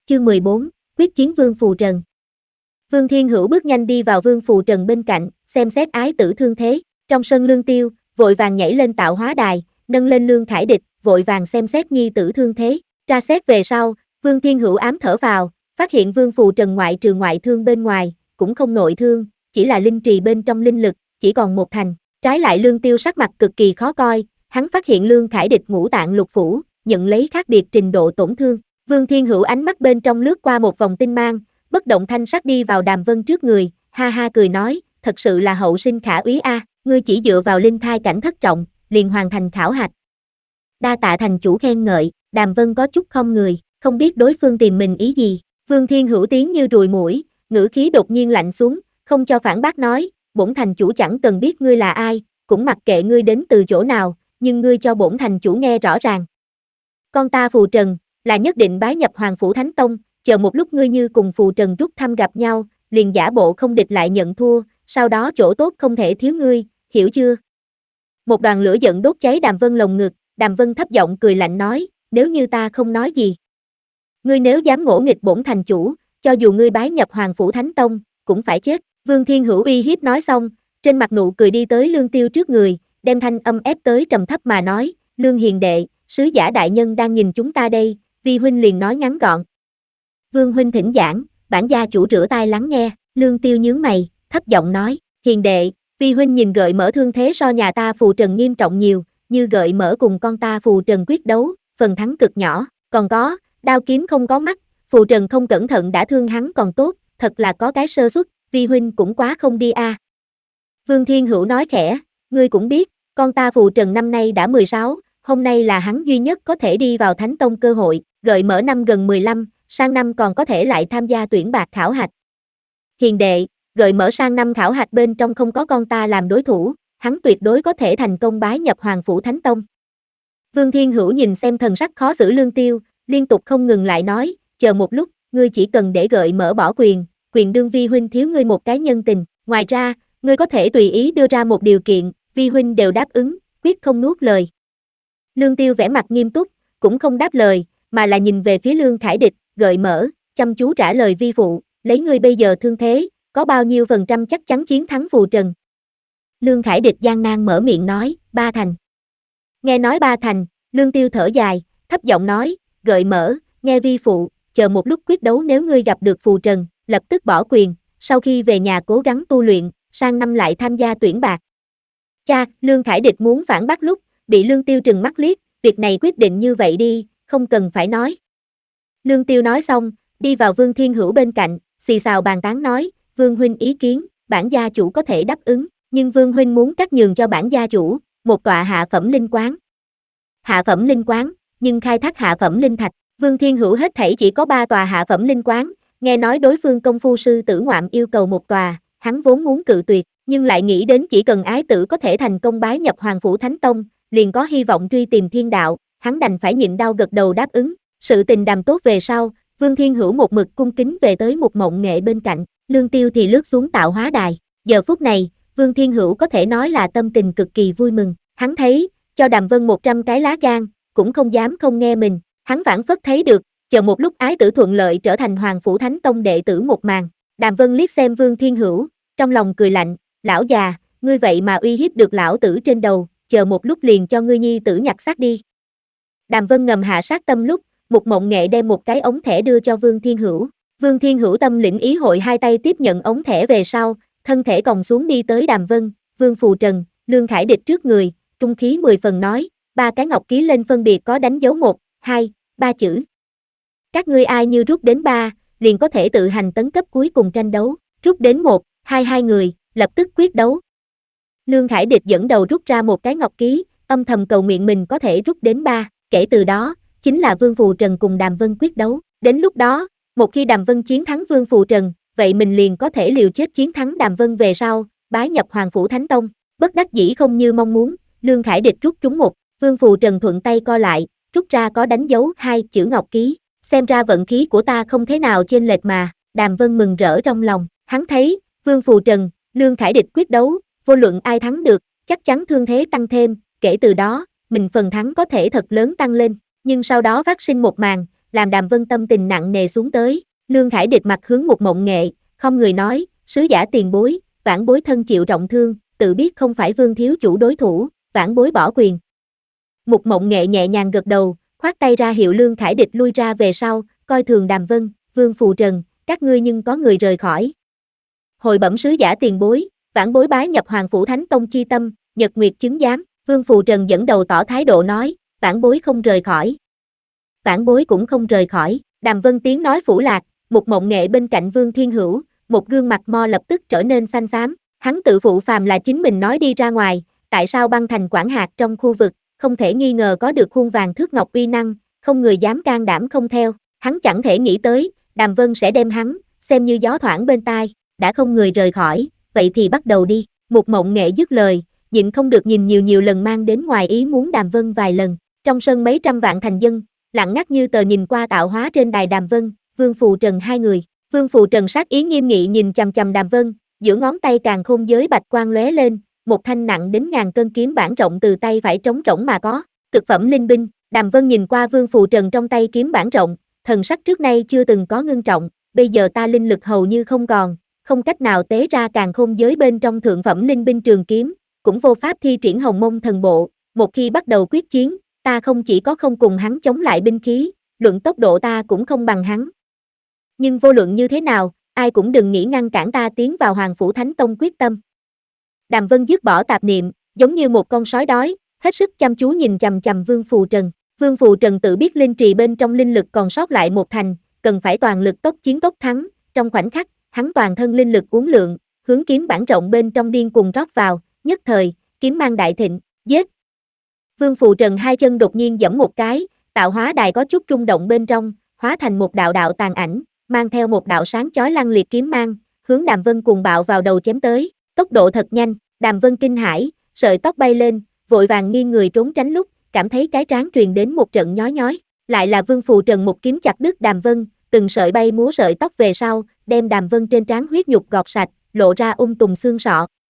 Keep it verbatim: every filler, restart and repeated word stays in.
Chương mười bốn, quyết chiến Vương Phù Trần. Vương Thiên Hữu bước nhanh đi vào Vương Phù Trần bên cạnh, xem xét ái tử thương thế. Trong sân Lương Tiêu, vội vàng nhảy lên tạo hóa đài, nâng lên Lương Khải Địch, vội vàng xem xét nhi tử thương thế. Tra xét về sau, Vương Thiên Hữu ám thở vào, phát hiện Vương Phù Trần ngoại trừ ngoại thương bên ngoài, cũng không nội thương, chỉ là linh trì bên trong linh lực, chỉ còn một thành. Trái lại Lương Tiêu sắc mặt cực kỳ khó coi, hắn phát hiện Lương Khải Địch ngũ tạng lục phủ, nhận lấy khác biệt trình độ tổn thương. Vương Thiên Hữu ánh mắt bên trong lướt qua một vòng tinh mang, bất động thanh sắc đi vào Đàm Vân trước người, ha ha cười nói, thật sự là hậu sinh khả úy a, ngươi chỉ dựa vào linh thai cảnh thất trọng, liền hoàn thành khảo hạch. Đa tạ thành chủ khen ngợi, Đàm Vân có chút không người, không biết đối phương tìm mình ý gì. Vương Thiên Hữu tiếng như ruồi muỗi, ngữ khí đột nhiên lạnh xuống, không cho phản bác nói, bổn thành chủ chẳng cần biết ngươi là ai, cũng mặc kệ ngươi đến từ chỗ nào, nhưng ngươi cho bổn thành chủ nghe rõ ràng. Con ta Phù Trần, là nhất định bái nhập Hoàng Phủ Thánh Tông, chờ một lúc ngươi như cùng Phù Trần rút thăm gặp nhau, liền giả bộ không địch lại nhận thua, sau đó chỗ tốt không thể thiếu ngươi, hiểu chưa? Một đoàn lửa giận đốt cháy Đàm Vân lồng ngực, Đàm Vân thấp giọng cười lạnh nói, nếu như ta không nói gì. Ngươi nếu dám ngỗ nghịch bổn thành chủ, cho dù ngươi bái nhập Hoàng Phủ Thánh Tông, cũng phải chết. Vương Thiên Hữu uy hiếp nói xong, trên mặt nụ cười đi tới Lương Tiêu trước người, đem thanh âm ép tới trầm thấp mà nói, Lương hiền đệ, sứ giả đại nhân đang nhìn chúng ta đây, vi huynh liền nói ngắn gọn. Vương huynh thỉnh giảng, bản gia chủ rửa tai lắng nghe, Lương Tiêu nhướng mày, thấp giọng nói, hiền đệ, vi huynh nhìn Gợi Mở thương thế so nhà ta Phù Trần nghiêm trọng nhiều, như Gợi Mở cùng con ta Phù Trần quyết đấu, phần thắng cực nhỏ, còn có, đao kiếm không có mắt, Phù Trần không cẩn thận đã thương hắn còn tốt, thật là có cái sơ suất, vi huynh cũng quá không đi a. À. Vương Thiên Hữu nói khẽ, ngươi cũng biết, con ta Phù Trần năm nay đã mười sáu, hôm nay là hắn duy nhất có thể đi vào Thánh Tông cơ hội, Gợi Mở năm gần mười lăm, sang năm còn có thể lại tham gia tuyển bạc khảo hạch. Hiền đệ, Gợi Mở sang năm khảo hạch bên trong không có con ta làm đối thủ, hắn tuyệt đối có thể thành công bái nhập Hoàng Phủ Thánh Tông. Vương Thiên Hữu nhìn xem thần sắc khó xử Lương Tiêu, liên tục không ngừng lại nói, chờ một lúc, ngươi chỉ cần để Gợi Mở bỏ quyền, quyền đương vi huynh thiếu ngươi một cái nhân tình, ngoài ra, ngươi có thể tùy ý đưa ra một điều kiện, vi huynh đều đáp ứng, quyết không nuốt lời. Lương Tiêu vẻ mặt nghiêm túc, cũng không đáp lời, mà là nhìn về phía Lương Khải Địch, Gợi Mở, chăm chú trả lời vi phụ, lấy ngươi bây giờ thương thế, có bao nhiêu phần trăm chắc chắn chiến thắng Phù Trần. Lương Khải Địch gian nan mở miệng nói, ba thành. Nghe nói ba thành, Lương Tiêu thở dài, thấp giọng nói, Gợi Mở, nghe vi phụ, chờ một lúc quyết đấu nếu ngươi gặp được Phù Trần, lập tức bỏ quyền, sau khi về nhà cố gắng tu luyện, sang năm lại tham gia tuyển bạc. Cha, Lương Khải Địch muốn phản bác lúc, bị Lương Tiêu trừng mắt liếc, việc này quyết định như vậy đi, không cần phải nói. Lương Tiêu nói xong, đi vào Vương Thiên Hữu bên cạnh, xì xào bàn tán nói, Vương huynh ý kiến, bản gia chủ có thể đáp ứng, nhưng Vương huynh muốn cắt nhường cho bản gia chủ, một tọa hạ phẩm linh quán. Hạ phẩm linh quán, nhưng khai thác hạ phẩm linh thạch, Vương Thiên Hữu hết thảy chỉ có ba tòa hạ phẩm linh quán, nghe nói đối phương công phu sư tử ngoạm yêu cầu một tòa, hắn vốn muốn cự tuyệt, nhưng lại nghĩ đến chỉ cần ái tử có thể thành công bái nhập Hoàng Phủ Thánh Tông, liền có hy vọng truy tìm thiên đạo, hắn đành phải nhịn đau gật đầu đáp ứng. Sự tình đàm tốt về sau, Vương Thiên Hữu một mực cung kính về tới một mộng nghệ bên cạnh, Lương Tiêu thì lướt xuống tạo hóa đài. Giờ phút này, Vương Thiên Hữu có thể nói là tâm tình cực kỳ vui mừng, hắn thấy, cho Đàm Vân một trăm cái lá gan, cũng không dám không nghe mình, hắn phảng phất thấy được, chờ một lúc ái tử thuận lợi trở thành Hoàng Phủ Thánh Tông đệ tử một màn. Đàm Vân liếc xem Vương Thiên Hữu, trong lòng cười lạnh, lão già, ngươi vậy mà uy hiếp được lão tử trên đầu, chờ một lúc liền cho ngươi nhi tử nhặt xác đi. Đàm Vân ngầm hạ sát tâm lúc, một mộng nghệ đem một cái ống thẻ đưa cho Vương Thiên Hữu. Vương Thiên Hữu tâm lĩnh ý hội hai tay tiếp nhận ống thẻ về sau, thân thể còng xuống đi tới Đàm Vân, Vương Phù Trần, Lương Khải Địch trước người, trung khí mười phần nói, ba cái ngọc ký lên phân biệt có đánh dấu một, hai, ba chữ. Các ngươi ai như rút đến ba, liền có thể tự hành tấn cấp cuối cùng tranh đấu, rút đến một, hai hai người, lập tức quyết đấu. Lương Khải Địch dẫn đầu rút ra một cái ngọc ký, âm thầm cầu nguyện mình có thể rút đến ba, kể từ đó, chính là Vương Phù Trần cùng Đàm Vân quyết đấu. Đến lúc đó, một khi Đàm Vân chiến thắng Vương Phù Trần, vậy mình liền có thể liều chết chiến thắng Đàm Vân về sau, bái nhập Hoàng Phủ Thánh Tông. Bất đắc dĩ không như mong muốn, Lương Khải Địch rút trúng một, Vương Phù Trần thuận tay co lại, rút ra có đánh dấu hai chữ ngọc ký. Xem ra vận khí của ta không thế nào chênh lệch mà, Đàm Vân mừng rỡ trong lòng, hắn thấy, Vương Phù Trần, Lương Khải Địch quyết đấu, vô luận ai thắng được, chắc chắn thương thế tăng thêm, kể từ đó, mình phần thắng có thể thật lớn tăng lên, nhưng sau đó phát sinh một màn, làm Đàm Vân tâm tình nặng nề xuống tới. Lương Khải Địch mặt hướng Mục Mộng Nghệ, không người nói, sứ giả tiền bối, vãn bối thân chịu trọng thương, tự biết không phải Vương thiếu chủ đối thủ, vãn bối bỏ quyền. Mục Mộng Nghệ nhẹ nhàng gật đầu, khoát tay ra hiệu Lương Khải Địch lui ra về sau, coi thường Đàm Vân, Vương Phù Trần, các ngươi nhưng có người rời khỏi. Hồi bẩm sứ giả tiền bối, vãn bối bái nhập Hoàng Phủ Thánh Tông chi tâm, Nhật Nguyệt chứng giám, Vương Phù Trần dẫn đầu tỏ thái độ nói, vãn bối không rời khỏi. Vãn bối cũng không rời khỏi, Đàm Vân tiếng nói phủ lạc, Mục Mộng Nghệ bên cạnh Vương Thiên Hữu, một gương mặt mo lập tức trở nên xanh xám, hắn tự phụ phàm là chính mình nói đi ra ngoài, tại sao băng thành quản hạt trong khu vực, không thể nghi ngờ có được khuôn vàng thước ngọc uy năng, không người dám can đảm không theo, hắn chẳng thể nghĩ tới, Đàm Vân sẽ đem hắn, xem như gió thoảng bên tai, đã không người rời khỏi, vậy thì bắt đầu đi, Mục Mộng Nghệ dứt lời, nhịn không được nhìn nhiều nhiều lần mang đến ngoài ý muốn Đàm Vân vài lần, trong sân mấy trăm vạn thành dân, lặng ngắt như tờ nhìn qua tạo hóa trên đài Đàm Vân, Vương Phù Trần hai người, Vương Phù Trần sát ý nghiêm nghị nhìn chằm chằm Đàm Vân, giữa ngón tay càn khôn giới bạch quang lóe lên, một thanh nặng đến ngàn cân kiếm bản rộng từ tay phải trống rỗng mà có, cực phẩm linh binh, Đàm Vân nhìn qua Vương Phù Trần trong tay kiếm bản rộng, thần sắc trước nay chưa từng có ngưng trọng, bây giờ ta linh lực hầu như không còn, không cách nào tế ra càn khôn giới bên trong thượng phẩm linh binh trường kiếm, cũng vô pháp thi triển Hồng Mông thần bộ, một khi bắt đầu quyết chiến, ta không chỉ có không cùng hắn chống lại binh khí, luận tốc độ ta cũng không bằng hắn. Nhưng vô luận như thế nào, ai cũng đừng nghĩ ngăn cản ta tiến vào Hoàng Phủ Thánh Tông quyết tâm. Đàm Vân dứt bỏ tạp niệm, giống như một con sói đói, hết sức chăm chú nhìn chằm chằm Vương Phù Trần. Vương Phù Trần tự biết linh trì bên trong linh lực còn sót lại một thành, cần phải toàn lực tốc chiến tốc thắng, trong khoảnh khắc, hắn toàn thân linh lực uốn lượn, hướng kiếm bản rộng bên trong điên cuồng rót vào, nhất thời, kiếm mang đại thịnh, giết. Vương Phù Trần hai chân đột nhiên giẫm một cái, tạo hóa đài có chút rung động bên trong, hóa thành một đạo đạo tàn ảnh, mang theo một đạo sáng chói lăng liệt kiếm mang, hướng Đàm Vân cuồng bạo vào đầu chém tới, tốc độ thật nhanh, Đàm Vân kinh hãi, sợi tóc bay lên, vội vàng nghiêng người trốn tránh lúc, cảm thấy cái trán truyền đến một trận nhói nhói, lại là Vương Phù Trần một kiếm chặt đứt Đàm Vân, từng sợi bay múa sợi tóc về sau, đem Đàm Vân trên trán huyết nhục gọt sạch, lộ ra ung tùng xương sọ,